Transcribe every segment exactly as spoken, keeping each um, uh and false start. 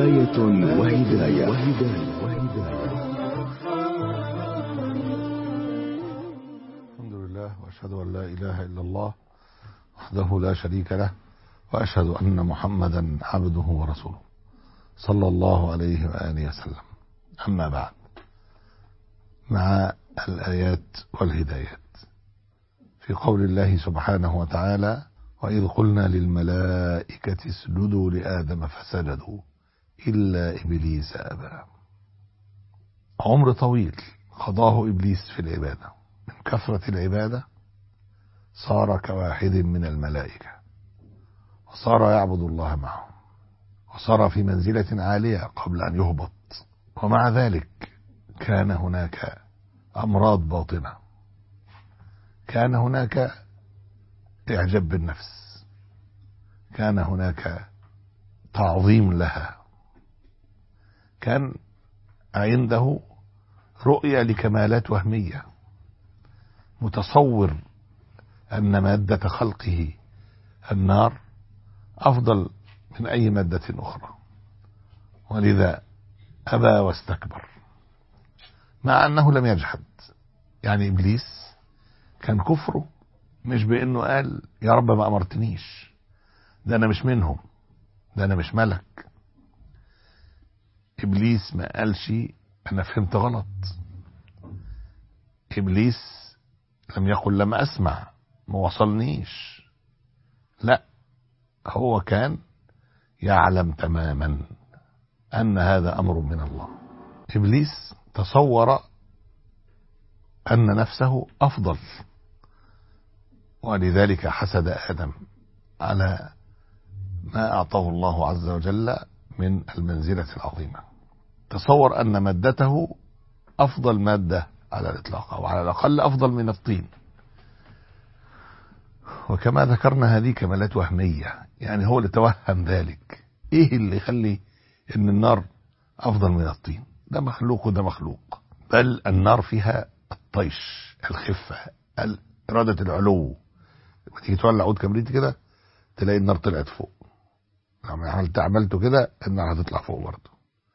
حكاية وهداية. الحمد لله وأشهد أن لا إله إلا الله وحده لا شريك له، وأشهد أن محمدا عبده ورسوله صلى الله عليه وآله وسلم. أما بعد، مع الآيات والهدايات في قول الله سبحانه وتعالى: وإذ قلنا للملائكة اسجدوا لآدم فسجدوا إلا إبليس أبى. عمر طويل قضاه إبليس في العبادة، من كثرة العبادة صار كواحد من الملائكة، وصار يعبد الله معهم، وصار في منزلة عالية قبل أن يهبط. ومع ذلك كان هناك أمراض باطنة، كان هناك إعجاب بالنفس، كان هناك تعظيم لها، كان عنده رؤية لكمالات وهمية، متصور أن مادة خلقه النار أفضل من أي مادة أخرى، ولذا أبى واستكبر، مع أنه لم يجحد. يعني إبليس كان كفره مش بأنه قال يا رب ما أمرتنيش، ده أنا مش منهم، ده أنا مش ملك. إبليس ما قالش أنا فهمت غلط، إبليس لم يقل لم أسمع، ما وصلنيش، لا، هو كان يعلم تماما أن هذا أمر من الله. إبليس تصور أن نفسه أفضل، ولذلك حسد آدم على ما أعطاه الله عز وجل من المنزلة العظيمة. تصور أن مادته أفضل مادة على الإطلاق، أو على الأقل أفضل من الطين. وكما ذكرنا هذه كمالات وهمية، يعني هو اللي توهم ذلك. إيه اللي يخلي أن النار أفضل من الطين؟ ده مخلوق وده مخلوق، بل النار فيها الطيش، الخفة، إرادة العلو. وتيجي تولع عود كبريت كده تلاقي النار طلعت فوق، لما عملت عملته كده النار هتطلع فوق برضه.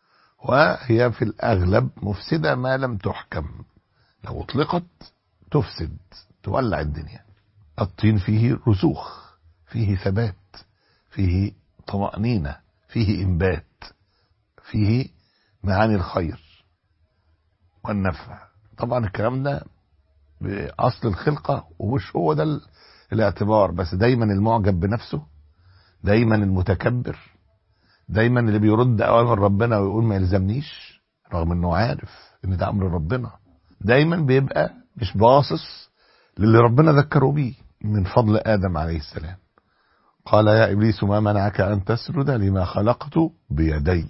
وهي في الأغلب مفسدة ما لم تحكم، لو اطلقت تفسد، تولع الدنيا. الطين فيه رسوخ، فيه ثبات، فيه طمأنينة، فيه إنبات، فيه معاني الخير والنفع. طبعا الكلام ده بأصل الخلقة، ومش هو ده الاعتبار، بس دايما المعجب بنفسه، دايما المتكبر، دايما اللي بيرد أوامر ربنا ويقول ما يلزمنيش رغم انه عارف ان ده أمر ربنا، دايما بيبقى مش باصص للي ربنا ذكره بيه من فضل آدم عليه السلام. قال يا إبليس ما منعك أن تسجد لما خلقت بيدي.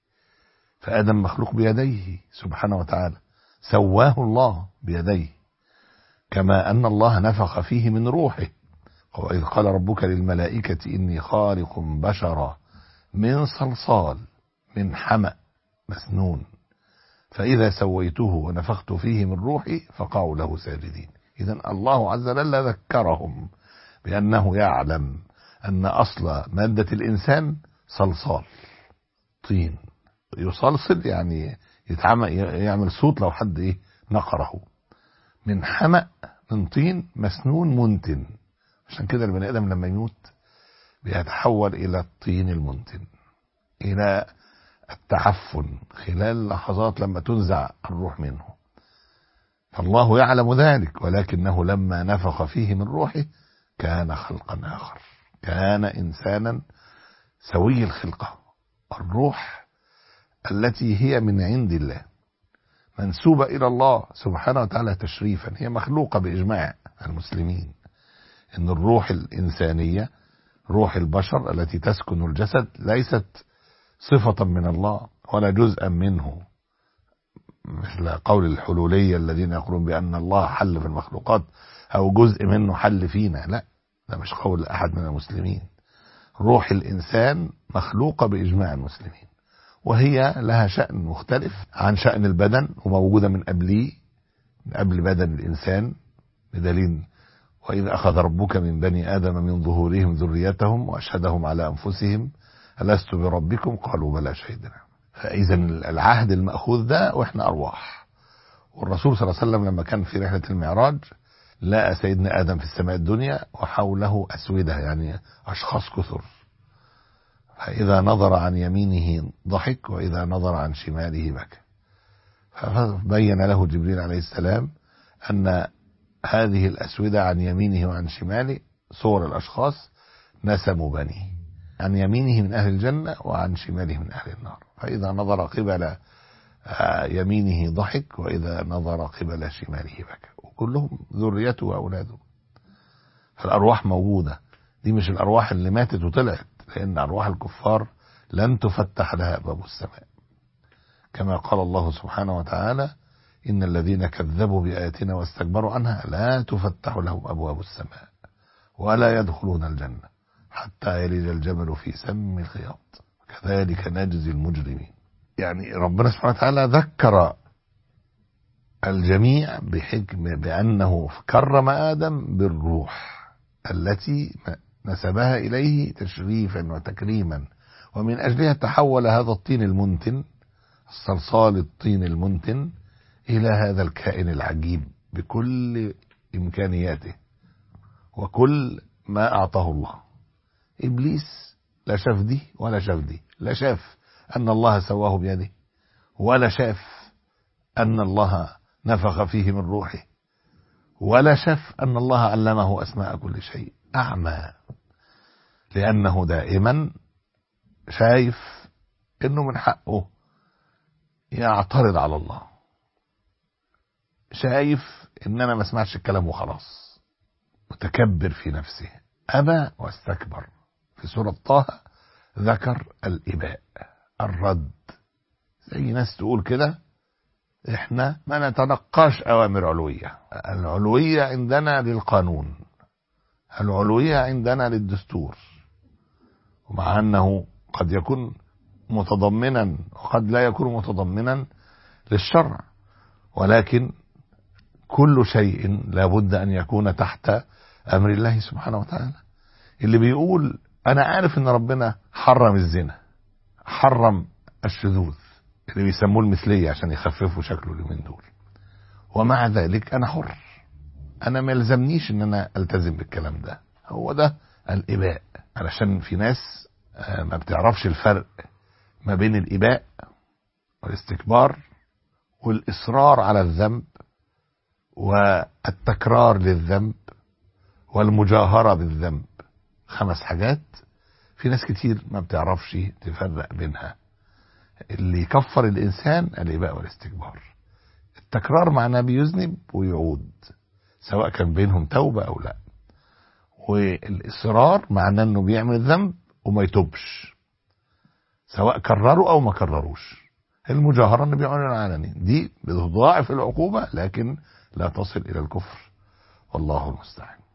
فآدم مخلوق بيديه سبحانه وتعالى، سواه الله بيديه، كما أن الله نفخ فيه من روحه. وإذ قال ربك للملائكة إني خالق بشرا من صلصال من حمأ مسنون فإذا سويته ونفخت فيه من روحي فقعوا له ساجدين. إذن الله عز وجل ذكرهم بأنه يعلم أن أصل مادة الإنسان صلصال، طين، يصلصل يعني يتعمل، يعمل صوت لو حد إيه نقره. من حمأ، من طين مسنون منتن. عشان كده البني آدم لما يموت بيتحول إلى الطين المنتن، إلى التعفن خلال لحظات لما تنزع الروح منه. فالله يعلم ذلك، ولكنه لما نفخ فيه من روحه كان خلقا آخر، كان إنسانا سوي الخلقة. الروح التي هي من عند الله منسوبة إلى الله سبحانه وتعالى تشريفا، هي مخلوقة بإجماع المسلمين، إن الروح الإنسانية، روح البشر التي تسكن الجسد، ليست صفة من الله ولا جزءا منه، مثل قول الحلولية الذين يقولون بأن الله حل في المخلوقات أو جزء منه حل فينا. لا، ده مش قول أحد من المسلمين. روح الإنسان مخلوقة بإجماع المسلمين، وهي لها شأن مختلف عن شأن البدن، وموجودة من قبليه، من قبل بدن الإنسان، بدليل وإذ أخذ ربك من بني آدم من ظهورهم ذريتهم وأشهدهم على أنفسهم ألست بربكم قالوا بلى شهدنا. فإذا العهد المأخوذ ده وإحنا أرواح. والرسول صلى الله عليه وسلم لما كان في رحلة المعراج لقى سيدنا آدم في السماء الدنيا وحوله أسودة، يعني أشخاص كثر، فإذا نظر عن يمينه ضحك وإذا نظر عن شماله بكى. فبين له جبريل عليه السلام أن هذه الأسودة عن يمينه وعن شماله صور الأشخاص نسموا بنيه، عن يمينه من أهل الجنة وعن شماله من أهل النار. فإذا نظر قبل يمينه ضحك وإذا نظر قبل شماله بكى، وكلهم ذريته وأولاده. فالأرواح موجودة، دي مش الأرواح اللي ماتت وطلعت، لأن أرواح الكفار لن تفتح لها أبواب السماء، كما قال الله سبحانه وتعالى إن الذين كذبوا بآياتنا واستكبروا عنها لا تفتح لهم أبواب السماء ولا يدخلون الجنة حتى يلج الجمل في سم الخياط كذلك نجزي المجرمين. يعني ربنا سبحانه وتعالى ذكر الجميع بحكم بأنه كرم آدم بالروح التي نسبها إليه تشريفا وتكريما، ومن أجلها تحول هذا الطين المنتن، الصلصال الطين المنتن، إلى هذا الكائن العجيب بكل إمكانياته وكل ما أعطاه الله. إبليس لا شاف دي ولا شاف دي، لا شاف أن الله سواه بيده ولا شاف أن الله نفخ فيه من روحه ولا شاف أن الله علمه أسماء كل شيء. أعمى، لأنه دائما شايف أنه من حقه يعترض على الله، شايف ان انا ما اسمعش الكلام وخلاص، متكبر في نفسه، ابى واستكبر. في سورة طه ذكر الاباء، الرد، زي ناس تقول كده احنا ما نتنقاش اوامر علوية، العلوية عندنا للقانون، العلوية عندنا للدستور، ومع انه قد يكون متضمنا وقد لا يكون متضمنا للشرع، ولكن كل شيء لابد أن يكون تحت أمر الله سبحانه وتعالى. اللي بيقول أنا عارف أن ربنا حرم الزنا، حرم الشذوذ اللي بيسموه المثلية عشان يخففوا شكله اليومين دول، ومع ذلك أنا حر، أنا ما يلزمنيش أن أنا ألتزم بالكلام ده. هو ده الإباء، علشان في ناس ما بتعرفش الفرق ما بين الإباء والاستكبار والإصرار على الذنب والتكرار للذنب والمجاهرة بالذنب. خمس حاجات في ناس كتير ما بتعرفش تفرق بينها. اللي يكفر الإنسان الإباء والاستكبار. التكرار معناه بيذنب ويعود سواء كان بينهم توبة أو لا، والإصرار معناه أنه بيعمل ذنب وما يتوبش سواء كرروا أو ما كرروش. المجاهرة اللي بيعملوا علني دي بتضاعف العقوبة لكن لا تصل إلى الكفر، والله المستعان.